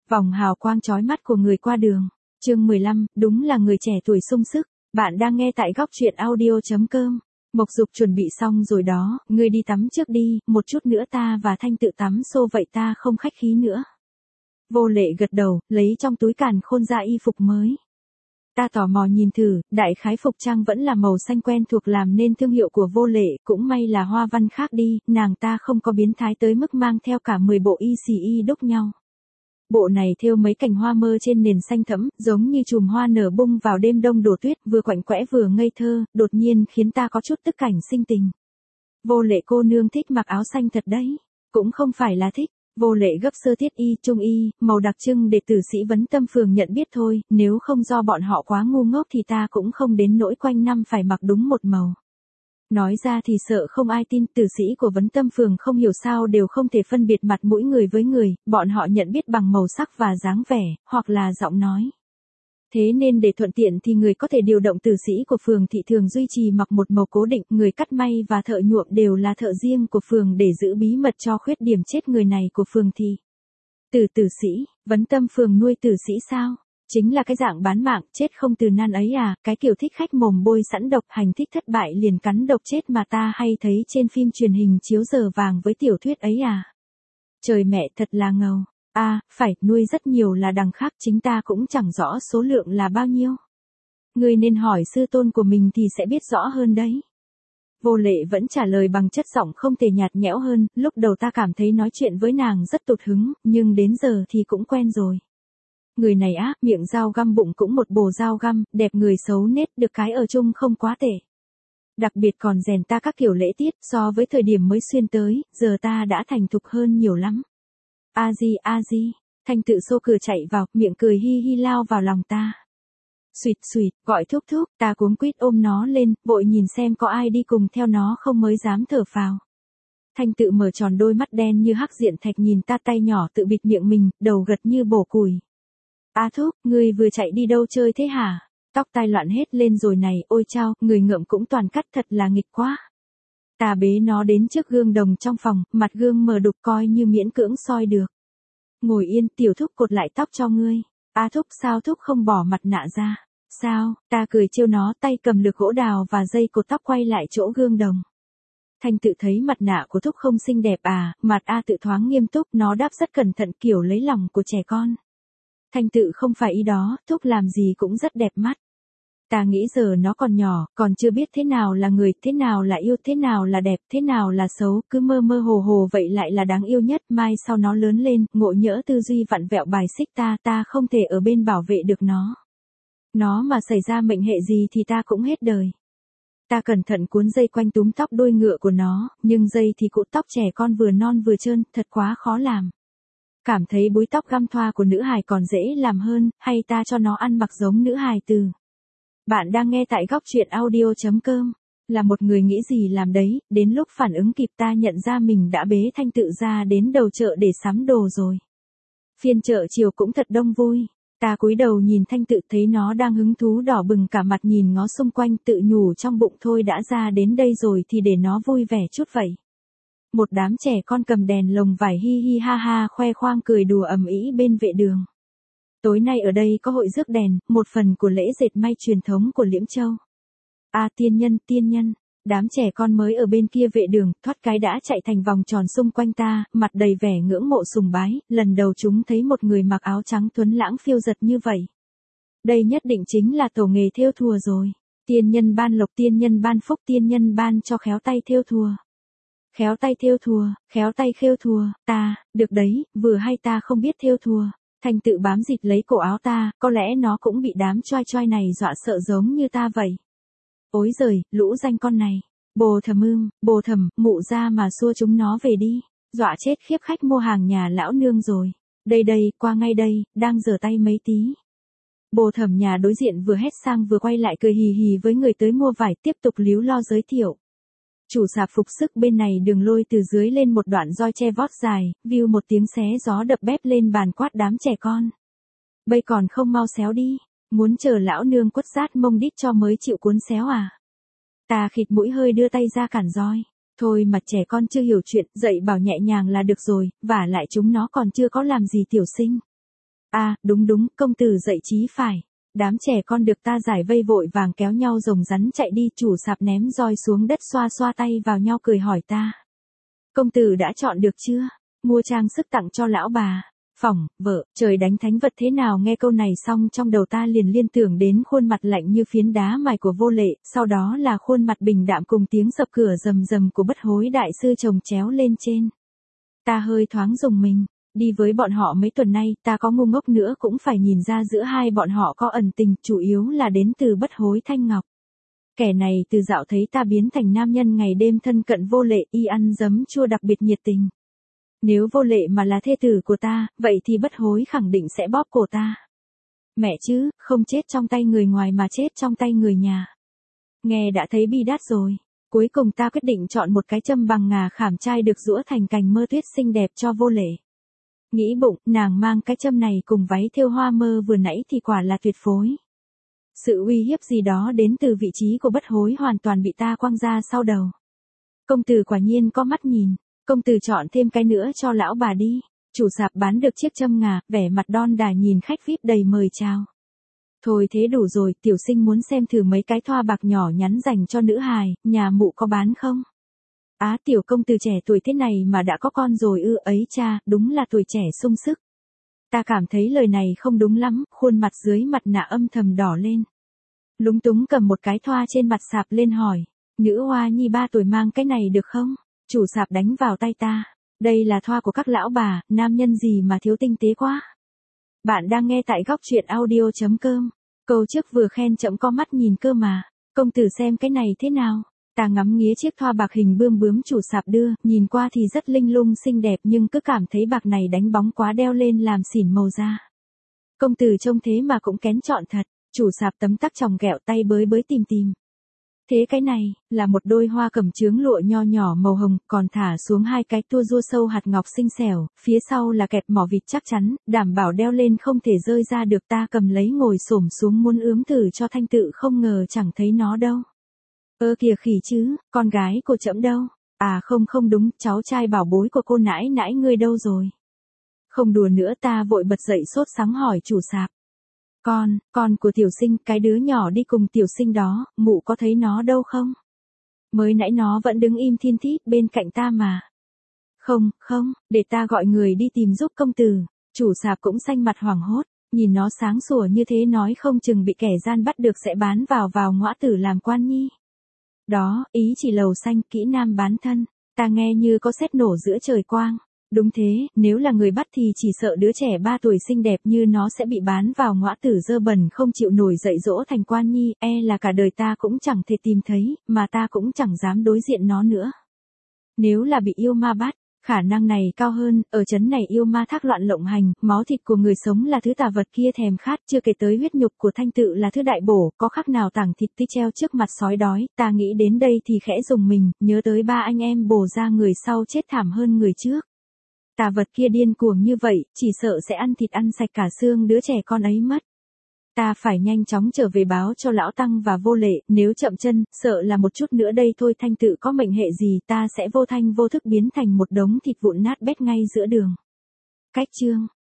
Vòng hào quang chói mắt của người qua đường. Chương 15, đúng là người trẻ tuổi sung sức. Bạn đang nghe tại góc truyện audio.com. Mộc Dục chuẩn bị xong rồi đó, ngươi đi tắm trước đi, một chút nữa ta và Thanh tự tắm xô vậy ta không khách khí nữa. Vô Lệ gật đầu, lấy trong túi càn khôn ra y phục mới. Ta tò mò nhìn thử, đại khái phục trang vẫn là màu xanh quen thuộc làm nên thương hiệu của Vô Lệ, cũng may là hoa văn khác đi, nàng ta không có biến thái tới mức mang theo cả 10 bộ y xì y đúc nhau. Bộ này thêu mấy cành hoa mơ trên nền xanh thẫm, giống như chùm hoa nở bung vào đêm đông đổ tuyết, vừa quạnh quẽ vừa ngây thơ, đột nhiên khiến ta có chút tức cảnh sinh tình. Vô Lệ cô nương thích mặc áo xanh thật đấy. Cũng không phải là thích. Vô Lệ gấp sơ thiết y, trung y, màu đặc trưng để tử sĩ Vấn Tâm Phường nhận biết thôi, nếu không do bọn họ quá ngu ngốc thì ta cũng không đến nỗi quanh năm phải mặc đúng một màu. Nói ra thì sợ không ai tin, tử sĩ của Vấn Tâm Phường không hiểu sao đều không thể phân biệt mặt mũi người với người, bọn họ nhận biết bằng màu sắc và dáng vẻ, hoặc là giọng nói. Thế nên để thuận tiện thì người có thể điều động tử sĩ của phường thị thường duy trì mặc một màu cố định, người cắt may và thợ nhuộm đều là thợ riêng của phường để giữ bí mật cho khuyết điểm chết người này của phường thị. Tử sĩ, Vấn Tâm Phường nuôi tử sĩ sao? Chính là cái dạng bán mạng, chết không từ nan ấy à, cái kiểu thích khách mồm bôi sẵn độc, hành thích thất bại liền cắn độc chết mà ta hay thấy trên phim truyền hình chiếu giờ vàng với tiểu thuyết ấy à. Trời mẹ thật là ngầu. Phải, nuôi rất nhiều là đằng khác, chính ta cũng chẳng rõ số lượng là bao nhiêu. Ngươi nên hỏi sư tôn của mình thì sẽ biết rõ hơn đấy. Vô Lệ vẫn trả lời bằng chất giọng không thể nhạt nhẽo hơn, lúc đầu ta cảm thấy nói chuyện với nàng rất tụt hứng, nhưng đến giờ thì cũng quen rồi. Người này miệng dao găm bụng cũng một bồ dao găm, đẹp người xấu nết, được cái ở chung không quá tệ. Đặc biệt còn rèn ta các kiểu lễ tiết, so với thời điểm mới xuyên tới, giờ ta đã thành thục hơn nhiều lắm. A di, Thanh tự xô cửa chạy vào, miệng cười hi hi lao vào lòng ta. Suỵt, gọi thúc thúc, ta cuống quýt ôm nó lên, vội nhìn xem có ai đi cùng theo nó không mới dám thở phào. Thanh tự mở tròn đôi mắt đen như hắc diện thạch nhìn ta, tay nhỏ tự bịt miệng mình, đầu gật như bổ củi. Thúc, ngươi vừa chạy đi đâu chơi thế hả? Tóc tai loạn hết lên rồi này, ôi chao, người ngợm cũng toàn cắt thật là nghịch quá. Ta bế nó đến trước gương đồng trong phòng, mặt gương mờ đục coi như miễn cưỡng soi được. Ngồi yên, tiểu thúc cột lại tóc cho ngươi. Thúc, sao thúc không bỏ mặt nạ ra? Sao? Ta cười trêu nó, tay cầm lược gỗ đào và dây cột tóc quay lại chỗ gương đồng. Thanh tự thấy mặt nạ của thúc không xinh đẹp mặt tự thoáng nghiêm túc, nó đáp rất cẩn thận kiểu lấy lòng của trẻ con. Thanh tự không phải ý đó, thúc làm gì cũng rất đẹp mắt. Ta nghĩ giờ nó còn nhỏ, còn chưa biết thế nào là người, thế nào là yêu, thế nào là đẹp, thế nào là xấu, cứ mơ mơ hồ hồ vậy lại là đáng yêu nhất, mai sau nó lớn lên, ngộ nhỡ tư duy vặn vẹo bài xích ta không thể ở bên bảo vệ được nó. Nó mà xảy ra mệnh hệ gì thì ta cũng hết đời. Ta cẩn thận cuốn dây quanh túm tóc đuôi ngựa của nó, nhưng dây thì cụt tóc trẻ con vừa non vừa trơn, thật quá khó làm. Cảm thấy búi tóc găm thoa của nữ hài còn dễ làm hơn, hay ta cho nó ăn mặc giống nữ hài từ. Bạn đang nghe tại góc truyện audio.com. Là một người nghĩ gì làm đấy, đến lúc phản ứng kịp ta nhận ra mình đã bế Thanh tự ra đến đầu chợ để sắm đồ rồi. Phiên chợ chiều cũng thật đông vui. Ta cúi đầu nhìn Thanh tự thấy nó đang hứng thú đỏ bừng cả mặt nhìn ngó xung quanh, tự nhủ trong bụng thôi đã ra đến đây rồi thì để nó vui vẻ chút vậy. Một đám trẻ con cầm đèn lồng vải hi hi ha ha khoe khoang cười đùa ầm ĩ bên vệ đường. Tối nay ở đây có hội rước đèn, một phần của lễ dệt may truyền thống của Liễm Châu. Tiên nhân, đám trẻ con mới ở bên kia vệ đường, thoát cái đã chạy thành vòng tròn xung quanh ta, mặt đầy vẻ ngưỡng mộ sùng bái, lần đầu chúng thấy một người mặc áo trắng tuấn lãng phiêu giật như vậy. Đây nhất định chính là tổ nghề thêu thùa rồi. Tiên nhân ban lộc, tiên nhân ban phúc, tiên nhân ban cho khéo tay thêu thùa. Khéo tay thêu thùa, khéo tay khêu thùa, được đấy, vừa hay ta không biết thêu thùa. Thanh tự bám dịt lấy cổ áo ta, có lẽ nó cũng bị đám choai choai này dọa sợ giống như ta vậy. Ối giời, lũ danh con này. Bồ thầm, mụ ra mà xua chúng nó về đi. Dọa chết khiếp khách mua hàng nhà lão nương rồi. Đây, qua ngay đây, đang rửa tay mấy tí. Bồ thầm nhà đối diện vừa hét sang vừa quay lại cười hì hì với người tới mua vải, tiếp tục líu lo giới thiệu. Chủ sạp phục sức bên này đường lôi từ dưới lên một đoạn roi che vót dài, view một tiếng xé gió đập bếp lên bàn quát đám trẻ con. Bây còn không mau xéo đi, muốn chờ lão nương quất rát mông đít cho mới chịu cuốn xéo à. Ta khịt mũi hơi đưa tay ra cản roi. Thôi mà trẻ con chưa hiểu chuyện, dạy bảo nhẹ nhàng là được rồi, vả lại chúng nó còn chưa có làm gì tiểu sinh. À, đúng đúng, công tử dậy chí phải. Đám trẻ con được ta giải vây vội vàng kéo nhau rồng rắn chạy đi, chủ sạp ném roi xuống đất xoa xoa tay vào nhau cười hỏi ta. Công tử đã chọn được chưa? Mua trang sức tặng cho lão bà. Phỏng, vợ, trời đánh thánh vật thế nào, nghe câu này xong trong đầu ta liền liên tưởng đến khuôn mặt lạnh như phiến đá mài của Vô Lệ, sau đó là khuôn mặt bình đạm cùng tiếng sập cửa rầm rầm của Bất Hối đại sư chồng chéo lên trên. Ta hơi thoáng rùng mình, đi với bọn họ mấy tuần nay, ta có ngu ngốc nữa cũng phải nhìn ra giữa hai bọn họ có ẩn tình, chủ yếu là đến từ Bất Hối Thanh Ngọc. Kẻ này từ dạo thấy ta biến thành nam nhân ngày đêm thân cận Vô Lệ, y ăn giấm chua đặc biệt nhiệt tình. Nếu Vô Lệ mà là thê tử của ta, vậy thì Bất Hối khẳng định sẽ bóp cổ ta. Mẹ chứ, không chết trong tay người ngoài mà chết trong tay người nhà. Nghe đã thấy bi đát rồi. Cuối cùng ta quyết định chọn một cái châm bằng ngà khảm trai được giũa thành cành mơ tuyết xinh đẹp cho Vô Lệ. Nghĩ bụng, nàng mang cái châm này cùng váy thêu hoa mơ vừa nãy thì quả là tuyệt phối. Sự uy hiếp gì đó đến từ vị trí của Bất Hối hoàn toàn bị ta quăng ra sau đầu. Công tử quả nhiên có mắt nhìn, công tử chọn thêm cái nữa cho lão bà đi. Chủ sạp bán được chiếc châm ngà, vẻ mặt đon đả nhìn khách VIP đầy mời chào. Thôi thế đủ rồi, tiểu sinh muốn xem thử mấy cái thoa bạc nhỏ nhắn dành cho nữ hài, nhà mụ có bán không? Á, tiểu công tử trẻ tuổi thế này mà đã có con rồi ư? Ấy cha, đúng là tuổi trẻ sung sức. Ta cảm thấy lời này không đúng lắm, khuôn mặt dưới mặt nạ âm thầm đỏ lên. Lúng túng cầm một cái thoa trên mặt sạp lên hỏi, nữ hoa nhi 3 tuổi mang cái này được không? Chủ sạp đánh vào tay ta, đây là thoa của các lão bà, nam nhân gì mà thiếu tinh tế quá. Bạn đang nghe tại góc truyện audio.com. Câu trước vừa khen chậm có mắt nhìn cơ mà. Công tử xem cái này thế nào? Ta ngắm nghía chiếc thoa bạc hình bươm bướm chủ sạp đưa, nhìn qua thì rất linh lung xinh đẹp nhưng cứ cảm thấy bạc này đánh bóng quá, đeo lên làm xỉn màu da. Công tử trông thế mà cũng kén chọn thật. Chủ sạp tấm tắc chòng ghẹo tay bới bới tìm. Thế cái này, là một đôi hoa cẩm chướng lụa nho nhỏ màu hồng, còn thả xuống 2 cái tua rua sâu hạt ngọc xinh xẻo, phía sau là kẹp mỏ vịt chắc chắn, đảm bảo đeo lên không thể rơi ra được. Ta cầm lấy ngồi xổm xuống muốn ướm thử cho thanh tự, không ngờ chẳng thấy nó đâu. Ơ kìa khỉ chứ, con gái của trẫm đâu? À không đúng, cháu trai bảo bối của cô nãi nãi ngươi đâu rồi? Không đùa nữa, ta vội bật dậy sốt sắng hỏi chủ sạp. Con của tiểu sinh, cái đứa nhỏ đi cùng tiểu sinh đó, mụ có thấy nó đâu không? Mới nãy nó vẫn đứng im thiên thít bên cạnh ta mà. Không, để ta gọi người đi tìm giúp công tử. Chủ sạp cũng xanh mặt hoảng hốt, nhìn nó sáng sủa như thế nói không chừng bị kẻ gian bắt được sẽ bán vào ngõa tử làm quan nhi. Đó, ý chỉ lầu xanh, kỹ nam bán thân, ta nghe như có sét nổ giữa trời quang. Đúng thế, nếu là người bắt thì chỉ sợ đứa trẻ 3 tuổi xinh đẹp như nó sẽ bị bán vào ngõa tử dơ bẩn không chịu nổi dạy dỗ thành quan nhi, là cả đời ta cũng chẳng thể tìm thấy, mà ta cũng chẳng dám đối diện nó nữa. Nếu là bị yêu ma bắt, khả năng này cao hơn, ở trấn này yêu ma thác loạn lộng hành, máu thịt của người sống là thứ tà vật kia thèm khát, chưa kể tới huyết nhục của thanh tự là thứ đại bổ, có khác nào tảng thịt tươi treo trước mặt sói đói. Ta nghĩ đến đây thì khẽ rùng mình, nhớ tới 3 anh em bồ ra người sau chết thảm hơn người trước. Tà vật kia điên cuồng như vậy, chỉ sợ sẽ ăn thịt ăn sạch cả xương đứa trẻ con ấy mất. Ta phải nhanh chóng trở về báo cho lão tăng và Vô Lệ, nếu chậm chân, sợ là một chút nữa đây thôi thanh tự có mệnh hệ gì ta sẽ vô thanh vô thức biến thành một đống thịt vụn nát bét ngay giữa đường. Cách chương